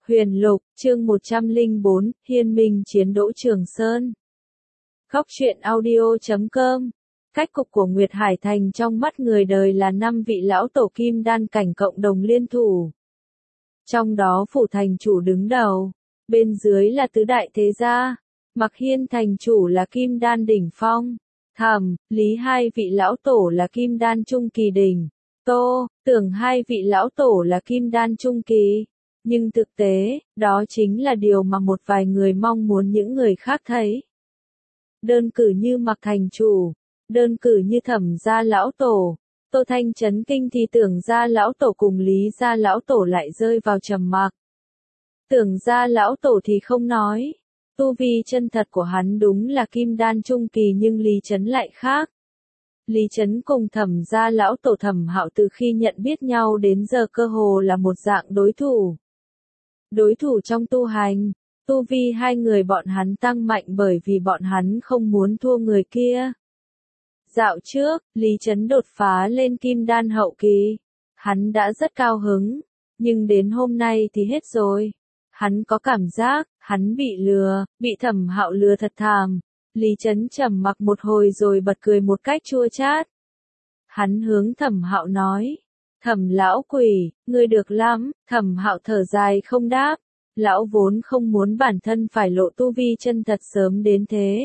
Huyền Lục, chương 104, Hiên Minh chiến Đỗ Trường Sơn. Góc truyện audio.com. Cách cục của Nguyệt Hải Thành trong mắt người đời là 5 vị lão tổ kim đan cảnh cộng đồng liên thủ. Trong đó phủ thành chủ đứng đầu, bên dưới là tứ đại thế gia, Mặc Hiên thành chủ là kim đan đỉnh phong, Thẩm, Lý hai vị lão tổ là kim đan trung kỳ đỉnh, Tô, Tưởng hai vị lão tổ là kim đan trung kỳ. Nhưng thực tế, đó chính là điều mà một vài người mong muốn những người khác thấy. Đơn cử như Mặc thành chủ, đơn cử như Thẩm gia lão tổ, Tô Thanh chấn kinh thì Tưởng gia lão tổ cùng Lý gia lão tổ lại rơi vào trầm mặc. Tưởng gia lão tổ thì không nói, tu vi chân thật của hắn đúng là kim đan trung kỳ nhưng Lý Chấn lại khác. Lý Chấn cùng Thẩm gia lão tổ Thẩm Hạo từ khi nhận biết nhau đến giờ cơ hồ là một dạng đối thủ. Đối thủ trong tu hành, tu vi hai người bọn hắn tăng mạnh bởi vì bọn hắn không muốn thua người kia. Dạo trước, Lý Chấn đột phá lên kim đan hậu kỳ. Hắn đã rất cao hứng, nhưng đến hôm nay thì hết rồi. Hắn có cảm giác, hắn bị lừa, bị Thẩm Hạo lừa thật thảm. Lý Chấn trầm mặc một hồi rồi bật cười một cách chua chát. Hắn hướng Thẩm Hạo nói. Thẩm lão quỷ, ngươi được lắm, Thẩm Hạo thở dài không đáp. Lão vốn không muốn bản thân phải lộ tu vi chân thật sớm đến thế.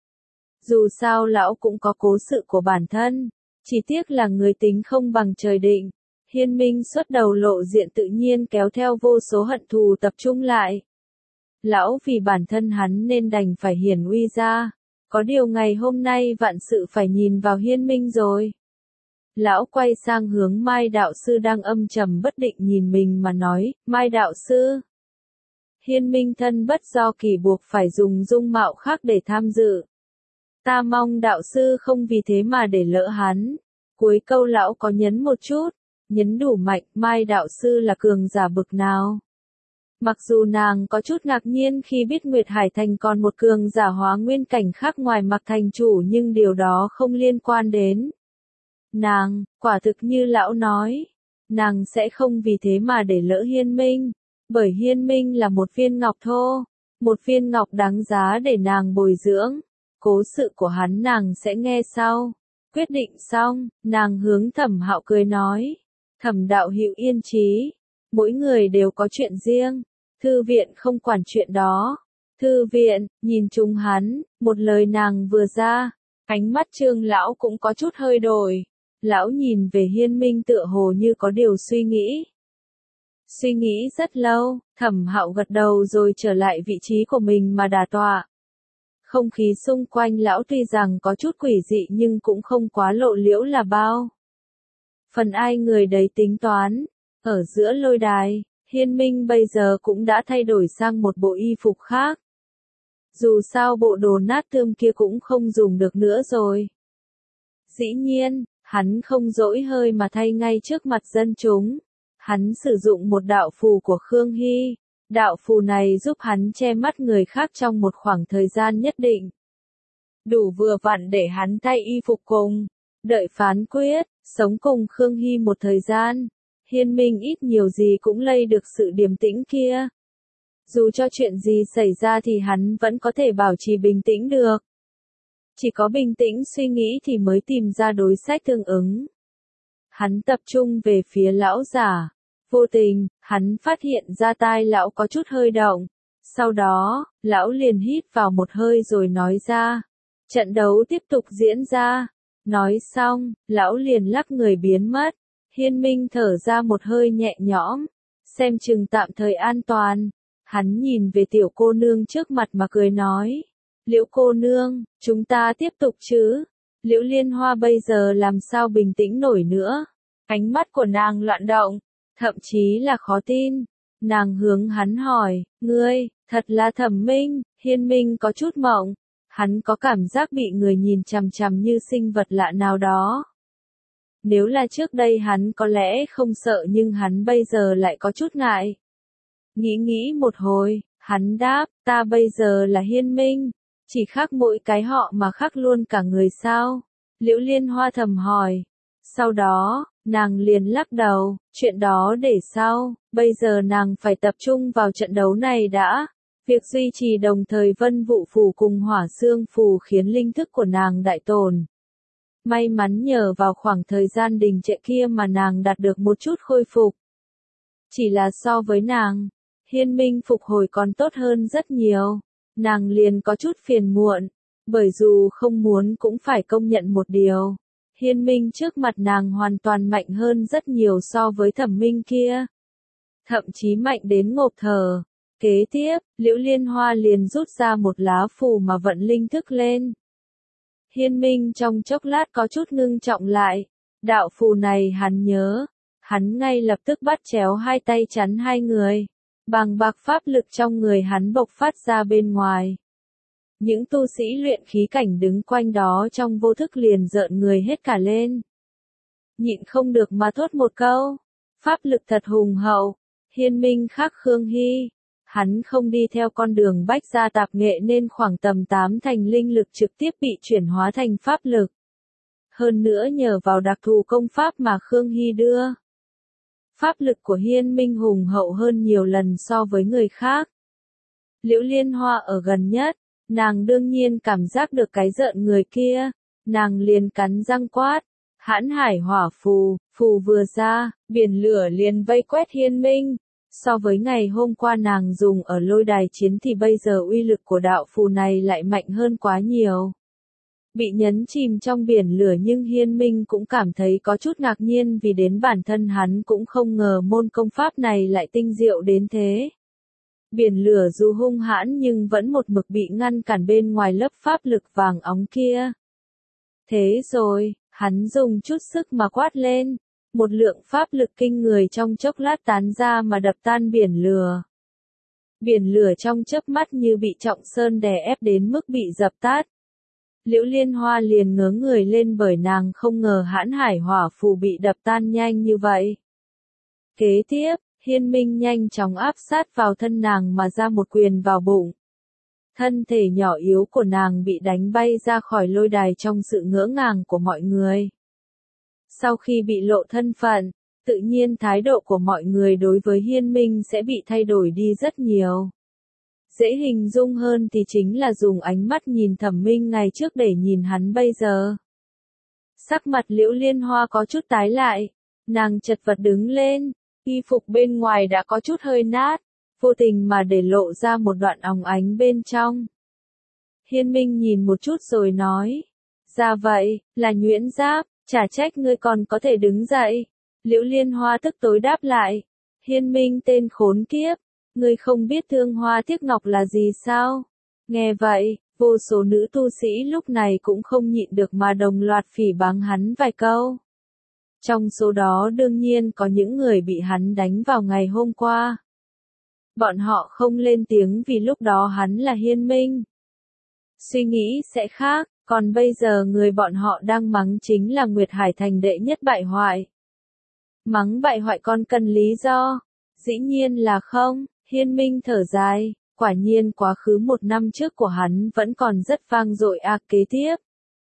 Dù sao lão cũng có cố sự của bản thân, chỉ tiếc là người tính không bằng trời định. Hiên Minh xuất đầu lộ diện tự nhiên kéo theo vô số hận thù tập trung lại. Lão vì bản thân hắn nên đành phải hiển uy ra. Có điều ngày hôm nay vạn sự phải nhìn vào Hiên Minh rồi. Lão quay sang hướng Mai đạo sư đang âm trầm bất định nhìn mình mà nói, Mai đạo sư. Hiên Minh thân bất do kỳ buộc phải dùng dung mạo khác để tham dự. Ta mong đạo sư không vì thế mà để lỡ hắn. Cuối câu lão có nhấn một chút, nhấn đủ mạnh, Mai đạo sư là cường giả bực nào. Mặc dù nàng có chút ngạc nhiên khi biết Nguyệt Hải Thành còn một cường giả hóa nguyên cảnh khác ngoài Mặc thành chủ nhưng điều đó không liên quan đến. Nàng, quả thực như lão nói, nàng sẽ không vì thế mà để lỡ Hiên Minh, bởi Hiên Minh là một viên ngọc thô, một viên ngọc đáng giá để nàng bồi dưỡng. Cố sự của hắn nàng sẽ nghe sau. Quyết định xong, nàng hướng Thẩm Hạo cười nói, Thẩm đạo hữu yên trí, mỗi người đều có chuyện riêng, thư viện không quản chuyện đó. Thư viện, nhìn chung hắn, một lời nàng vừa ra, ánh mắt Trương lão cũng có chút hơi đổi. Lão nhìn về Hiên Minh tựa hồ như có điều suy nghĩ. Suy nghĩ rất lâu, Thẩm Hạo gật đầu rồi trở lại vị trí của mình mà đả tọa. Không khí xung quanh lão tuy rằng có chút quỷ dị nhưng cũng không quá lộ liễu là bao. Phần ai người đấy tính toán. Ở giữa lôi đài, Hiên Minh bây giờ cũng đã thay đổi sang một bộ y phục khác. Dù sao bộ đồ nát thơm kia cũng không dùng được nữa rồi. Dĩ nhiên, hắn không dỗi hơi mà thay ngay trước mặt dân chúng. Hắn sử dụng một đạo phù của Khương Hy. Đạo phù này giúp hắn che mắt người khác trong một khoảng thời gian nhất định. Đủ vừa vặn để hắn thay y phục cùng. Đợi phán quyết, sống cùng Khương Hy một thời gian. Hiên Minh ít nhiều gì cũng lây được sự điềm tĩnh kia. Dù cho chuyện gì xảy ra thì hắn vẫn có thể bảo trì bình tĩnh được. Chỉ có bình tĩnh suy nghĩ thì mới tìm ra đối sách tương ứng. Hắn tập trung về phía lão giả. Vô tình, hắn phát hiện ra tai lão có chút hơi động. Sau đó, lão liền hít vào một hơi rồi nói ra. Trận đấu tiếp tục diễn ra. Nói xong, lão liền lắc người biến mất. Hiên Minh thở ra một hơi nhẹ nhõm. Xem chừng tạm thời an toàn. Hắn nhìn về tiểu cô nương trước mặt mà cười nói. Liễu cô nương, chúng ta tiếp tục chứ? Liễu Liên Hoa bây giờ làm sao bình tĩnh nổi nữa? Ánh mắt của nàng loạn động. Thậm chí là khó tin. Nàng hướng hắn hỏi, ngươi, thật là Thẩm Minh. Hiên Minh có chút mộng. Hắn có cảm giác bị người nhìn chằm chằm như sinh vật lạ nào đó. Nếu là trước đây hắn có lẽ không sợ nhưng hắn bây giờ lại có chút ngại. Nghĩ một hồi, hắn đáp, ta bây giờ là Hiên Minh. Chỉ khác mỗi cái họ mà khác luôn cả người sao? Liễu Liên Hoa thầm hỏi. Sau đó, Nàng liền lắc đầu, chuyện đó để sau, bây giờ nàng phải tập trung vào trận đấu này đã. Việc duy trì đồng thời vân vụ phù cùng hỏa xương phù khiến linh thức của nàng đại tổn. May mắn nhờ vào khoảng thời gian đình trệ kia mà nàng đạt được một chút khôi phục. Chỉ là so với nàng, Hiên Minh phục hồi còn tốt hơn rất nhiều. Nàng liền có chút phiền muộn, bởi dù không muốn cũng phải công nhận một điều. Hiên Minh trước mặt nàng hoàn toàn mạnh hơn rất nhiều so với Thẩm Minh kia. Thậm chí mạnh đến ngộp thở. Kế tiếp, Liễu Liên Hoa liền rút ra một lá phù mà vận linh thức lên. Hiên Minh trong chốc lát có chút ngưng trọng lại. Đạo phù này hắn nhớ. Hắn ngay lập tức bắt chéo hai tay chắn hai người. Bàng bạc pháp lực trong người hắn bộc phát ra bên ngoài. Những tu sĩ luyện khí cảnh đứng quanh đó trong vô thức liền rợn người hết cả lên. Nhịn không được mà thốt một câu. Pháp lực thật hùng hậu. Hiên Minh khác Khương Hy. Hắn không đi theo con đường bách gia tạp nghệ nên khoảng tầm 8 thành linh lực trực tiếp bị chuyển hóa thành pháp lực. Hơn nữa nhờ vào đặc thù công pháp mà Khương Hy đưa. Pháp lực của Hiên Minh hùng hậu hơn nhiều lần so với người khác. Liễu Liên Hoa ở gần nhất, nàng đương nhiên cảm giác được cái rợn người kia, nàng liền cắn răng quát, Hãn Hải Hỏa phù, phù vừa ra, biển lửa liền vây quét Hiên Minh. So với ngày hôm qua nàng dùng ở lôi đài chiến thì bây giờ uy lực của đạo phù này lại mạnh hơn quá nhiều. Bị nhấn chìm trong biển lửa nhưng Hiên Minh cũng cảm thấy có chút ngạc nhiên vì đến bản thân hắn cũng không ngờ môn công pháp này lại tinh diệu đến thế. Biển lửa dù hung hãn nhưng vẫn một mực bị ngăn cản bên ngoài lớp pháp lực vàng óng kia. Thế rồi, hắn dùng chút sức mà quát lên. Một lượng pháp lực kinh người trong chốc lát tán ra mà đập tan biển lửa. Biển lửa trong chớp mắt như bị trọng sơn đè ép đến mức bị dập tắt. Liễu Liên Hoa liền ngớ người lên bởi nàng không ngờ Hãn Hải Hỏa phù bị đập tan nhanh như vậy. Kế tiếp, Hiên Minh nhanh chóng áp sát vào thân nàng mà ra một quyền vào bụng. Thân thể nhỏ yếu của nàng bị đánh bay ra khỏi lôi đài trong sự ngỡ ngàng của mọi người. Sau khi bị lộ thân phận, tự nhiên thái độ của mọi người đối với Hiên Minh sẽ bị thay đổi đi rất nhiều. Dễ hình dung hơn thì chính là dùng ánh mắt nhìn Thẩm Minh ngày trước để nhìn hắn bây giờ. Sắc mặt Liễu Liên Hoa có chút tái lại, nàng chật vật đứng lên, y phục bên ngoài đã có chút hơi nát, vô tình mà để lộ ra một đoạn óng ánh bên trong. Hiên Minh nhìn một chút rồi nói, ra vậy, là nhuyễn giáp, chả trách ngươi còn có thể đứng dậy. Liễu Liên Hoa tức tối đáp lại, Hiên Minh tên khốn kiếp, ngươi không biết thương hoa tiếc ngọc là gì sao? Nghe vậy, vô số nữ tu sĩ lúc này cũng không nhịn được mà đồng loạt phỉ báng hắn vài câu. Trong số đó đương nhiên có những người bị hắn đánh vào ngày hôm qua. Bọn họ không lên tiếng vì lúc đó hắn là Hiên Minh. Suy nghĩ sẽ khác, còn bây giờ người bọn họ đang mắng chính là Nguyệt Hải Thành đệ nhất bại hoại. Mắng bại hoại còn cần lý do? Dĩ nhiên là không. Hiên Minh thở dài, quả nhiên quá khứ một năm trước của hắn vẫn còn rất vang dội kế tiếp.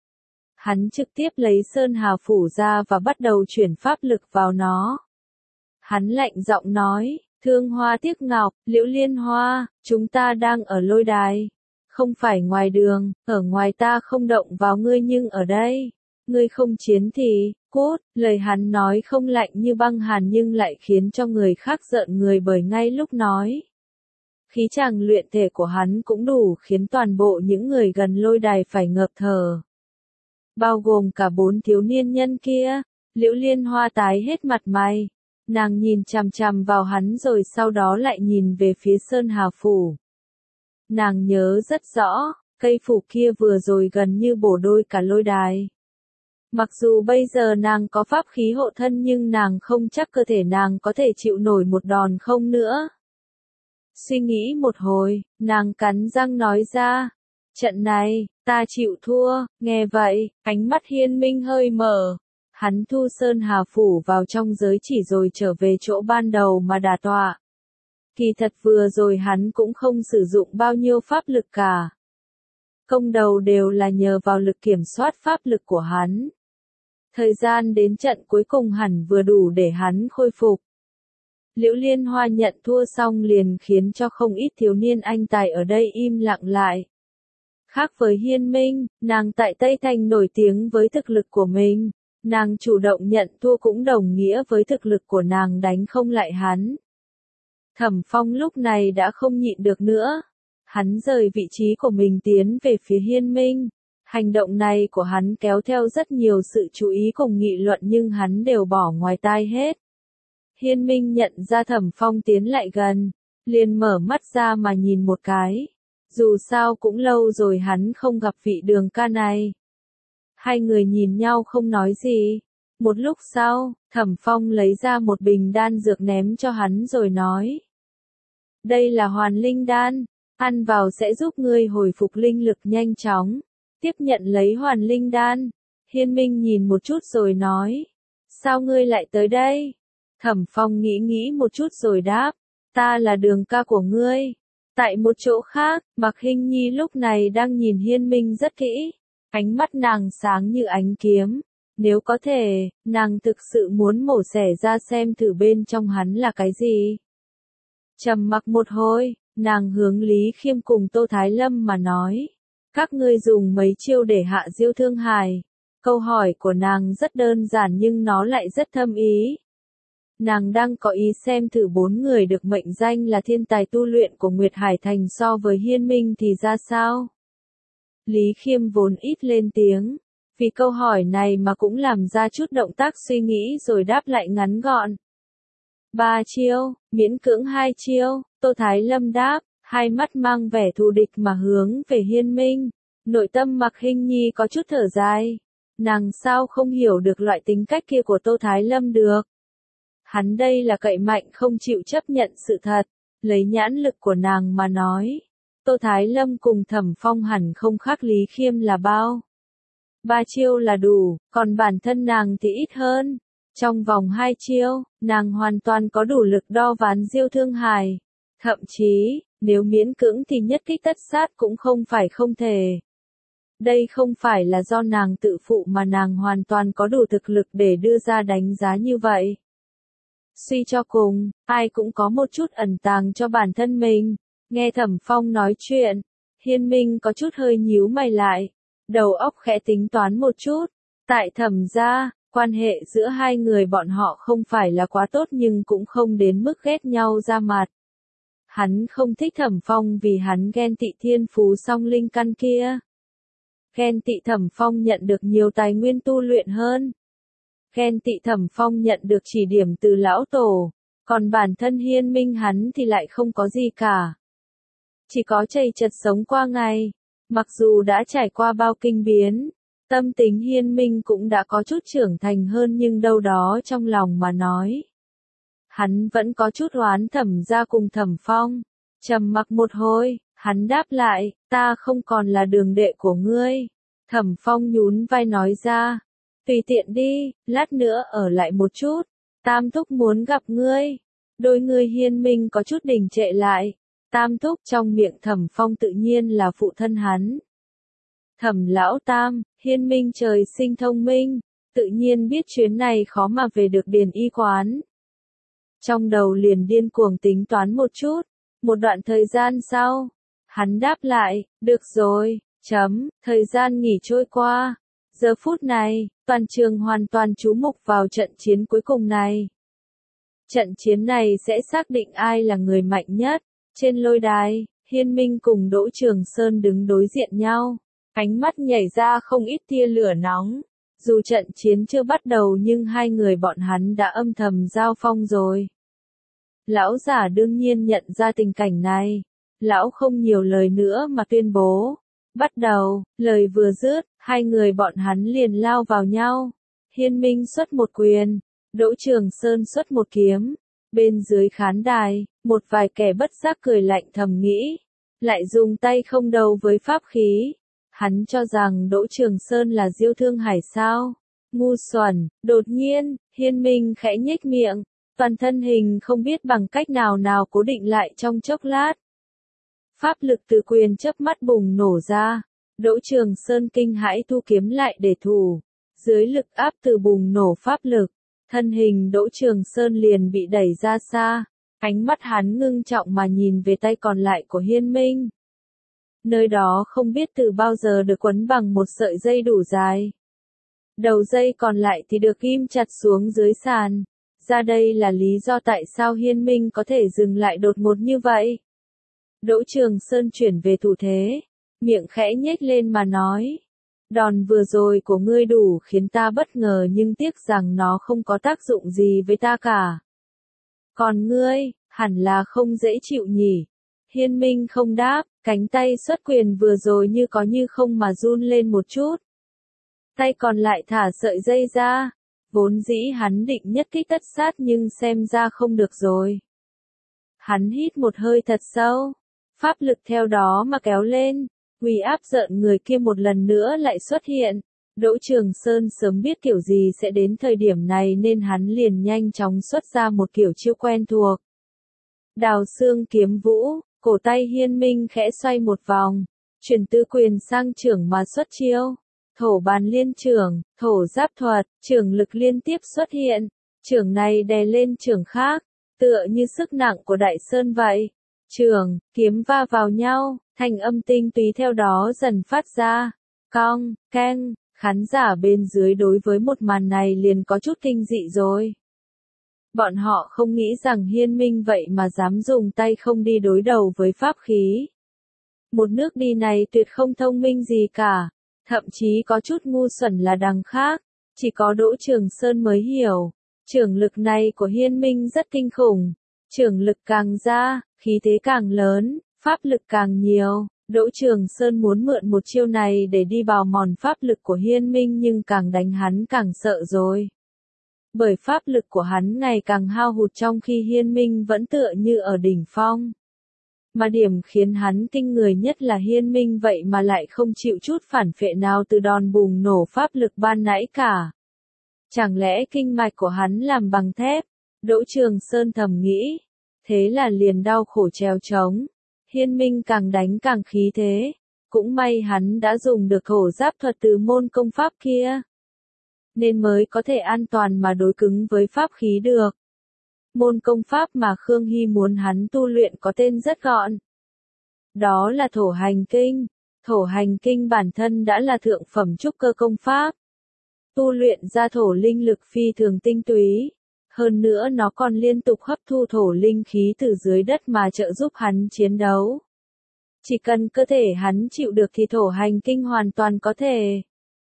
Hắn trực tiếp lấy Sơn Hà Phủ ra và bắt đầu chuyển pháp lực vào nó. Hắn lạnh giọng nói, thương hoa tiếc ngọc, Liễu Liên Hoa, chúng ta đang ở lôi đài. Không phải ngoài đường, ở ngoài ta không động vào ngươi nhưng ở đây. Ngươi không chiến thì, cút, lời hắn nói không lạnh như băng hàn nhưng lại khiến cho người khác rợn người bởi ngay lúc nói. Khí chàng luyện thể của hắn cũng đủ khiến toàn bộ những người gần lôi đài phải ngợp thở. Bao gồm cả 4 thiếu niên nhân kia, Liễu Liên Hoa tái hết mặt mày. Nàng nhìn chằm chằm vào hắn rồi sau đó lại nhìn về phía Sơn Hà Phủ. Nàng nhớ rất rõ, cây phủ kia vừa rồi gần như bổ đôi cả lôi đài. Mặc dù bây giờ nàng có pháp khí hộ thân nhưng nàng không chắc cơ thể nàng có thể chịu nổi một đòn không nữa. Suy nghĩ một hồi, nàng cắn răng nói ra, trận này, ta chịu thua. Nghe vậy, ánh mắt Hiên Minh hơi mở. Hắn thu Sơn Hà Phủ vào trong giới chỉ rồi trở về chỗ ban đầu mà đả tọa. Kỳ thật vừa rồi hắn cũng không sử dụng bao nhiêu pháp lực cả. Công đầu đều là nhờ vào lực kiểm soát pháp lực của hắn. Thời gian đến trận cuối cùng hẳn vừa đủ để hắn khôi phục. Liễu Liên Hoa nhận thua xong liền khiến cho không ít thiếu niên anh tài ở đây im lặng lại. Khác với Hiên Minh, nàng tại Tây Thành nổi tiếng với thực lực của mình, nàng chủ động nhận thua cũng đồng nghĩa với thực lực của nàng đánh không lại hắn. Thẩm Phong lúc này đã không nhịn được nữa. Hắn rời vị trí của mình tiến về phía Hiên Minh. Hành động này của hắn kéo theo rất nhiều sự chú ý cùng nghị luận nhưng hắn đều bỏ ngoài tai hết. Hiên Minh nhận ra Thẩm Phong tiến lại gần, liền mở mắt ra mà nhìn một cái. Dù sao cũng lâu rồi hắn không gặp vị Đường ca này. Hai người nhìn nhau không nói gì. Một lúc sau, Thẩm Phong lấy ra một bình đan dược ném cho hắn rồi nói. Đây là Hoàn Linh Đan, ăn vào sẽ giúp ngươi hồi phục linh lực nhanh chóng. Tiếp nhận lấy Hoàn Linh Đan, Hiên Minh nhìn một chút rồi nói. Sao ngươi lại tới đây? Thẩm Phong nghĩ một chút rồi đáp. Ta là Đường ca của ngươi. Tại một chỗ khác, Mạc Hinh Nhi lúc này đang nhìn Hiên Minh rất kỹ. Ánh mắt nàng sáng như ánh kiếm. Nếu có thể, nàng thực sự muốn mổ xẻ ra xem thử bên trong hắn là cái gì. Trầm mặc một hồi, nàng hướng Lý Khiêm cùng Tô Thái Lâm mà nói. Các ngươi dùng mấy chiêu để hạ Diêu Thương Hải. Câu hỏi của nàng rất đơn giản nhưng nó lại rất thâm ý. Nàng đang có ý xem thử 4 người được mệnh danh là thiên tài tu luyện của Nguyệt Hải Thành so với Hiên Minh thì ra sao? Lý Khiêm vốn ít lên tiếng, vì câu hỏi này mà cũng làm ra chút động tác suy nghĩ rồi đáp lại ngắn gọn. 3 chiêu, miễn cưỡng 2 chiêu, Tô Thái Lâm đáp, hai mắt mang vẻ thù địch mà hướng về Hiên Minh. Nội tâm Mạc Hinh Nhi có chút thở dài. Nàng sao không hiểu được loại tính cách kia của Tô Thái Lâm được. Hắn đây là cậy mạnh không chịu chấp nhận sự thật, lấy nhãn lực của nàng mà nói. Tô Thái Lâm cùng Thẩm Phong hẳn không khác Lý Khiêm là bao. 3 chiêu là đủ, còn bản thân nàng thì ít hơn. Trong vòng 2 chiêu, nàng hoàn toàn có đủ lực đo ván Diêu Thương Hải. Thậm chí, nếu miễn cưỡng thì nhất kích tất sát cũng không phải không thể. Đây không phải là do nàng tự phụ mà nàng hoàn toàn có đủ thực lực để đưa ra đánh giá như vậy. Suy cho cùng, ai cũng có một chút ẩn tàng cho bản thân mình. Nghe Thẩm Phong nói chuyện, Hiên Minh có chút hơi nhíu mày lại, đầu óc khẽ tính toán một chút. Tại Thẩm gia, quan hệ giữa hai người bọn họ không phải là quá tốt nhưng cũng không đến mức ghét nhau ra mặt. Hắn không thích Thẩm Phong vì hắn ghen tị thiên phú song linh căn kia. Ghen tị Thẩm Phong nhận được nhiều tài nguyên tu luyện hơn. Ghen tị Thẩm Phong nhận được chỉ điểm từ lão tổ, còn bản thân Hiên Minh hắn thì lại không có gì cả. Chỉ có chầy chật sống qua ngày, mặc dù đã trải qua bao kinh biến, tâm tính Hiên Minh cũng đã có chút trưởng thành hơn nhưng đâu đó trong lòng mà nói. Hắn vẫn có chút oán Thẩm gia cùng Thẩm Phong. Trầm mặc một hồi, hắn đáp lại, ta không còn là đường đệ của ngươi. Thẩm Phong nhún vai nói ra, tùy tiện đi, lát nữa ở lại một chút, Tam Thúc muốn gặp ngươi. Đôi người Hiên Minh có chút đình trệ lại, Tam Thúc trong miệng Thẩm Phong tự nhiên là phụ thân hắn. Thẩm lão Tam, Hiên Minh trời sinh thông minh, tự nhiên biết chuyến này khó mà về được Điền Y quán. Trong đầu liền điên cuồng tính toán một chút, một đoạn thời gian sau, hắn đáp lại, được rồi, thời gian nghỉ trôi qua. Giờ phút này, toàn trường hoàn toàn chú mục vào trận chiến cuối cùng này. Trận chiến này sẽ xác định ai là người mạnh nhất. Trên lôi đài, Hiên Minh cùng Đỗ Trường Sơn đứng đối diện nhau. Ánh mắt nhảy ra không ít tia lửa nóng. Dù trận chiến chưa bắt đầu nhưng hai người bọn hắn đã âm thầm giao phong rồi. Lão giả đương nhiên nhận ra tình cảnh này. Lão không nhiều lời nữa mà tuyên bố. Bắt đầu, lời vừa dứt, hai người bọn hắn liền lao vào nhau. Hiên Minh xuất một quyền, Đỗ Trường Sơn xuất một kiếm. Bên dưới khán đài, một vài kẻ bất giác cười lạnh thầm nghĩ. Lại dùng tay không đầu với pháp khí. Hắn cho rằng Đỗ Trường Sơn là Diêu Thương Hải sao? Ngu xuẩn, đột nhiên, Hiên Minh khẽ nhếch miệng. Toàn thân hình không biết bằng cách nào cố định lại trong chốc lát. Pháp lực từ quyền chớp mắt bùng nổ ra. Đỗ Trường Sơn kinh hãi thu kiếm lại để thủ. Dưới lực áp từ bùng nổ pháp lực, thân hình Đỗ Trường Sơn liền bị đẩy ra xa, ánh mắt hắn ngưng trọng mà nhìn về tay còn lại của Hiên Minh. Nơi đó không biết từ bao giờ được quấn bằng một sợi dây đủ dài. Đầu dây còn lại thì được ghim chặt xuống dưới sàn. Ra đây là lý do tại sao Hiên Minh có thể dừng lại đột ngột như vậy. Đỗ Trường Sơn chuyển về thủ thế, miệng khẽ nhếch lên mà nói. Đòn vừa rồi của ngươi đủ khiến ta bất ngờ nhưng tiếc rằng nó không có tác dụng gì với ta cả. Còn ngươi, hẳn là không dễ chịu nhỉ. Hiên Minh không đáp, cánh tay xuất quyền vừa rồi như có như không mà run lên một chút. Tay còn lại thả sợi dây ra, vốn dĩ hắn định nhất kích tất sát nhưng xem ra không được rồi. Hắn hít một hơi thật sâu, pháp lực theo đó mà kéo lên, uy áp giận người kia một lần nữa lại xuất hiện. Đỗ Trường Sơn sớm biết kiểu gì sẽ đến thời điểm này nên hắn liền nhanh chóng xuất ra một kiểu chiêu quen thuộc. Đào xương kiếm vũ, cổ tay Hiên Minh khẽ xoay một vòng, chuyển từ quyền sang chưởng mà xuất chiêu. Thổ bàn liên chưởng, thổ giáp thuật, chưởng lực liên tiếp xuất hiện, chưởng này đè lên chưởng khác, tựa như sức nặng của đại sơn vậy. Chưởng, kiếm va vào nhau, thanh âm tinh túy theo đó dần phát ra. Cong, keng, khán giả bên dưới đối với một màn này liền có chút kinh dị rồi. Bọn họ không nghĩ rằng Hiên Minh vậy mà dám dùng tay không đi đối đầu với pháp khí. Một nước đi này tuyệt không thông minh gì cả. Thậm chí có chút ngu xuẩn là đằng khác, chỉ có Đỗ Trường Sơn mới hiểu. Chưởng lực này của Hiên Minh rất kinh khủng, chưởng lực càng ra, khí thế càng lớn, pháp lực càng nhiều. Đỗ Trường Sơn muốn mượn một chiêu này để đi bào mòn pháp lực của Hiên Minh nhưng càng đánh hắn càng sợ rồi. Bởi pháp lực của hắn ngày càng hao hụt trong khi Hiên Minh vẫn tựa như ở đỉnh phong. Mà điểm khiến hắn kinh người nhất là Hiên Minh vậy mà lại không chịu chút phản phệ nào từ đòn bùng nổ pháp lực ban nãy cả. Chẳng lẽ kinh mạch của hắn làm bằng thép? Đỗ Trường Sơn thầm nghĩ. Thế là liền đau khổ trèo trống. Hiên Minh càng đánh càng khí thế. Cũng may hắn đã dùng được thổ giáp thuật từ môn công pháp kia. Nên mới có thể an toàn mà đối cứng với pháp khí được. Môn công pháp mà Khương Hy muốn hắn tu luyện có tên rất gọn. Đó là thổ hành kinh. Thổ hành kinh bản thân đã là thượng phẩm trúc cơ công pháp. Tu luyện ra thổ linh lực phi thường tinh túy. Hơn nữa nó còn liên tục hấp thu thổ linh khí từ dưới đất mà trợ giúp hắn chiến đấu. Chỉ cần cơ thể hắn chịu được thì thổ hành kinh hoàn toàn có thể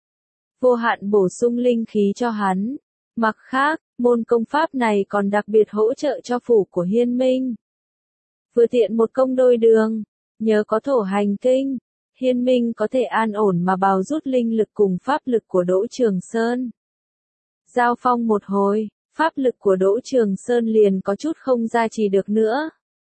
vô hạn bổ sung linh khí cho hắn. Mặt khác, môn công pháp này còn đặc biệt hỗ trợ cho phủ của Hiên Minh. Vừa tiện một công đôi đường, nhờ có thổ hành kinh, Hiên Minh có thể an ổn mà bào rút linh lực cùng pháp lực của Đỗ Trường Sơn. Giao phong một hồi, pháp lực của Đỗ Trường Sơn liền có chút không gia trì được nữa.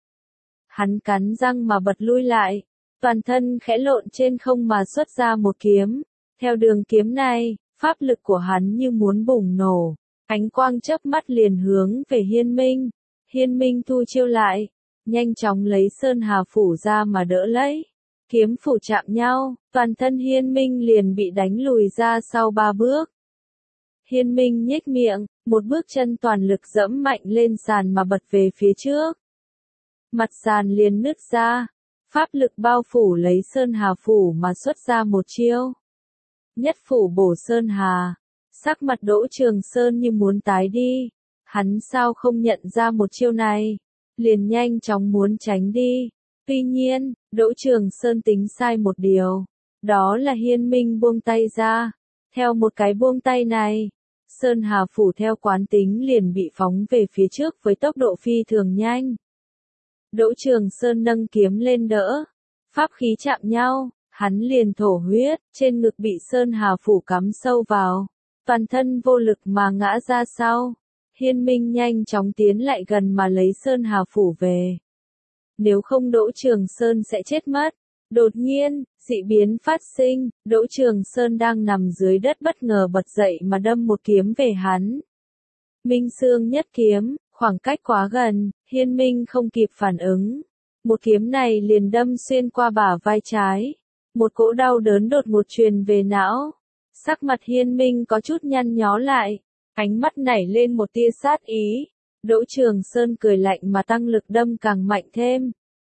Hắn cắn răng mà bật lui lại, toàn thân khẽ lộn trên không mà xuất ra một kiếm. Theo đường kiếm này, pháp lực của hắn như muốn bùng nổ. Ánh quang chớp mắt liền hướng về Hiên Minh. Hiên Minh thu chiêu lại, nhanh chóng lấy Sơn Hà Phủ ra mà đỡ lấy. Kiếm phủ chạm nhau, toàn thân Hiên Minh liền bị đánh lùi ra sau 3 bước. Hiên Minh nhếch miệng, một bước chân toàn lực dẫm mạnh lên sàn mà bật về phía trước. Mặt sàn liền nứt ra, pháp lực bao phủ lấy Sơn Hà Phủ mà xuất ra một chiêu. Nhất phủ bổ Sơn Hà. Sắc mặt Đỗ Trường Sơn như muốn tái đi. Hắn sao không nhận ra một chiêu này? Liền nhanh chóng muốn tránh đi. Tuy nhiên, Đỗ Trường Sơn tính sai một điều. Đó là Hiên Minh buông tay ra. Theo một cái buông tay này, Sơn Hà Phủ theo quán tính liền bị phóng về phía trước với tốc độ phi thường nhanh. Đỗ Trường Sơn nâng kiếm lên đỡ. Pháp khí chạm nhau, hắn liền thổ huyết, trên ngực bị Sơn Hà Phủ cắm sâu vào. Toàn thân vô lực mà ngã ra sau. Hiên Minh nhanh chóng tiến lại gần mà lấy Sơn Hà Phủ về. Nếu không Đỗ Trường Sơn sẽ chết mất. Đột nhiên, dị biến phát sinh, Đỗ Trường Sơn đang nằm dưới đất bất ngờ bật dậy mà đâm một kiếm về hắn. Minh Xương nhất kiếm, khoảng cách quá gần, Hiên Minh không kịp phản ứng. Một kiếm này liền đâm xuyên qua bả vai trái. Một cỗ đau đớn đột ngột truyền về não. Sắc mặt Hiên Minh có chút nhăn nhó lại, ánh mắt nảy lên một tia sát ý. Đỗ Trường Sơn cười lạnh mà tăng lực đâm càng mạnh thêm.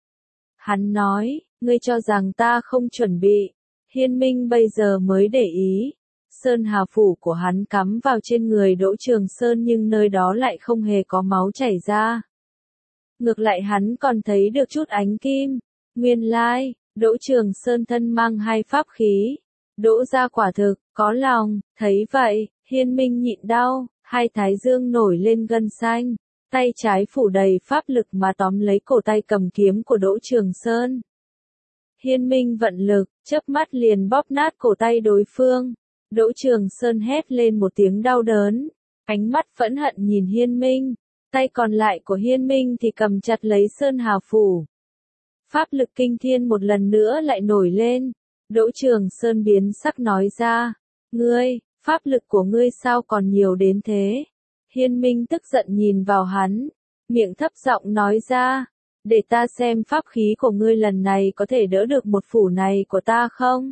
Hắn nói, ngươi cho rằng ta không chuẩn bị. Hiên Minh bây giờ mới để ý. Sơn Hà phủ của hắn cắm vào trên người Đỗ Trường Sơn nhưng nơi đó lại không hề có máu chảy ra. Ngược lại hắn còn thấy được chút ánh kim. Nguyên lai, Đỗ Trường Sơn thân mang hai pháp khí. Đỗ gia quả thực, có lòng, thấy vậy, Hiên Minh nhịn đau, hai thái dương nổi lên gân xanh. Tay trái phủ đầy pháp lực mà tóm lấy cổ tay cầm kiếm của Đỗ Trường Sơn. Hiên Minh vận lực, chớp mắt liền bóp nát cổ tay đối phương. Đỗ Trường Sơn hét lên một tiếng đau đớn, ánh mắt phẫn hận nhìn Hiên Minh, tay còn lại của Hiên Minh thì cầm chặt lấy Sơn Hà phủ. Pháp lực kinh thiên một lần nữa lại nổi lên, Đỗ Trường Sơn biến sắc nói ra, ngươi, pháp lực của ngươi sao còn nhiều đến thế? Hiên Minh tức giận nhìn vào hắn, miệng thấp giọng nói ra, để ta xem pháp khí của ngươi lần này có thể đỡ được một phủ này của ta không?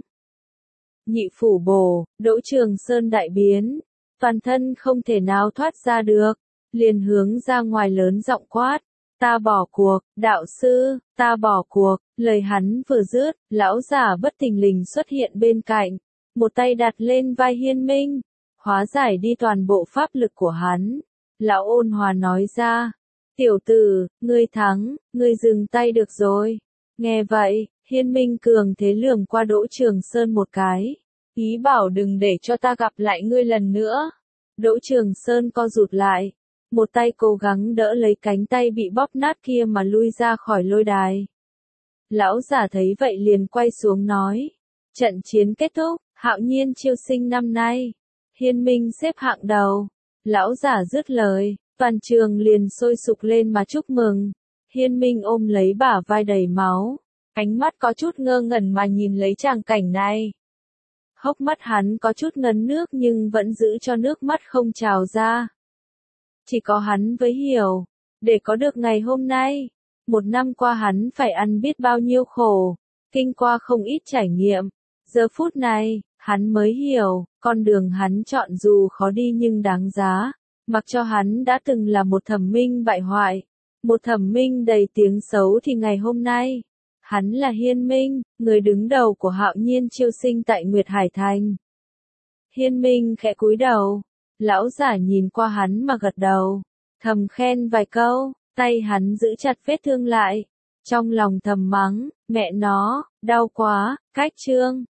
Nhị phủ bổ, Đỗ Trường Sơn đại biến, toàn thân không thể nào thoát ra được, liền hướng ra ngoài lớn giọng quát, ta bỏ cuộc, đạo sư, ta bỏ cuộc. Lời hắn vừa dứt, lão giả bất thình lình xuất hiện bên cạnh, một tay đặt lên vai Hiên Minh, hóa giải đi toàn bộ pháp lực của hắn. Lão ôn hòa nói ra, tiểu tử, ngươi thắng, ngươi dừng tay được rồi. Nghe vậy, Hiên Minh cường thế lườm qua Đỗ Trường Sơn một cái, ý bảo đừng để cho ta gặp lại ngươi lần nữa. Đỗ Trường Sơn co rụt lại, một tay cố gắng đỡ lấy cánh tay bị bóp nát kia mà lui ra khỏi lôi đài. Lão giả thấy vậy liền quay xuống nói, trận chiến kết thúc, Hạo Nhiên chiêu sinh năm nay, Hiên Minh xếp hạng đầu. Lão giả dứt lời, toàn trường liền sôi sục lên mà chúc mừng. Hiên Minh ôm lấy bả vai đầy máu, ánh mắt có chút ngơ ngẩn mà nhìn lấy tràng cảnh này. Hốc mắt hắn có chút ngấn nước nhưng vẫn giữ cho nước mắt không trào ra. Chỉ có hắn mới hiểu, để có được ngày hôm nay, một năm qua hắn phải ăn biết bao nhiêu khổ, kinh qua không ít trải nghiệm. Giờ phút này, hắn mới hiểu, con đường hắn chọn dù khó đi nhưng đáng giá. Mặc cho hắn đã từng là một thẩm minh bại hoại, một thẩm minh đầy tiếng xấu thì ngày hôm nay, hắn là Hiên Minh, người đứng đầu của Hạo Nhiên chiêu sinh tại Nguyệt Hải Thành. Hiên Minh khẽ cúi đầu, lão giả nhìn qua hắn mà gật đầu, thầm khen vài câu, tay hắn giữ chặt vết thương lại, trong lòng thầm mắng, mẹ nó, đau quá, cách chương.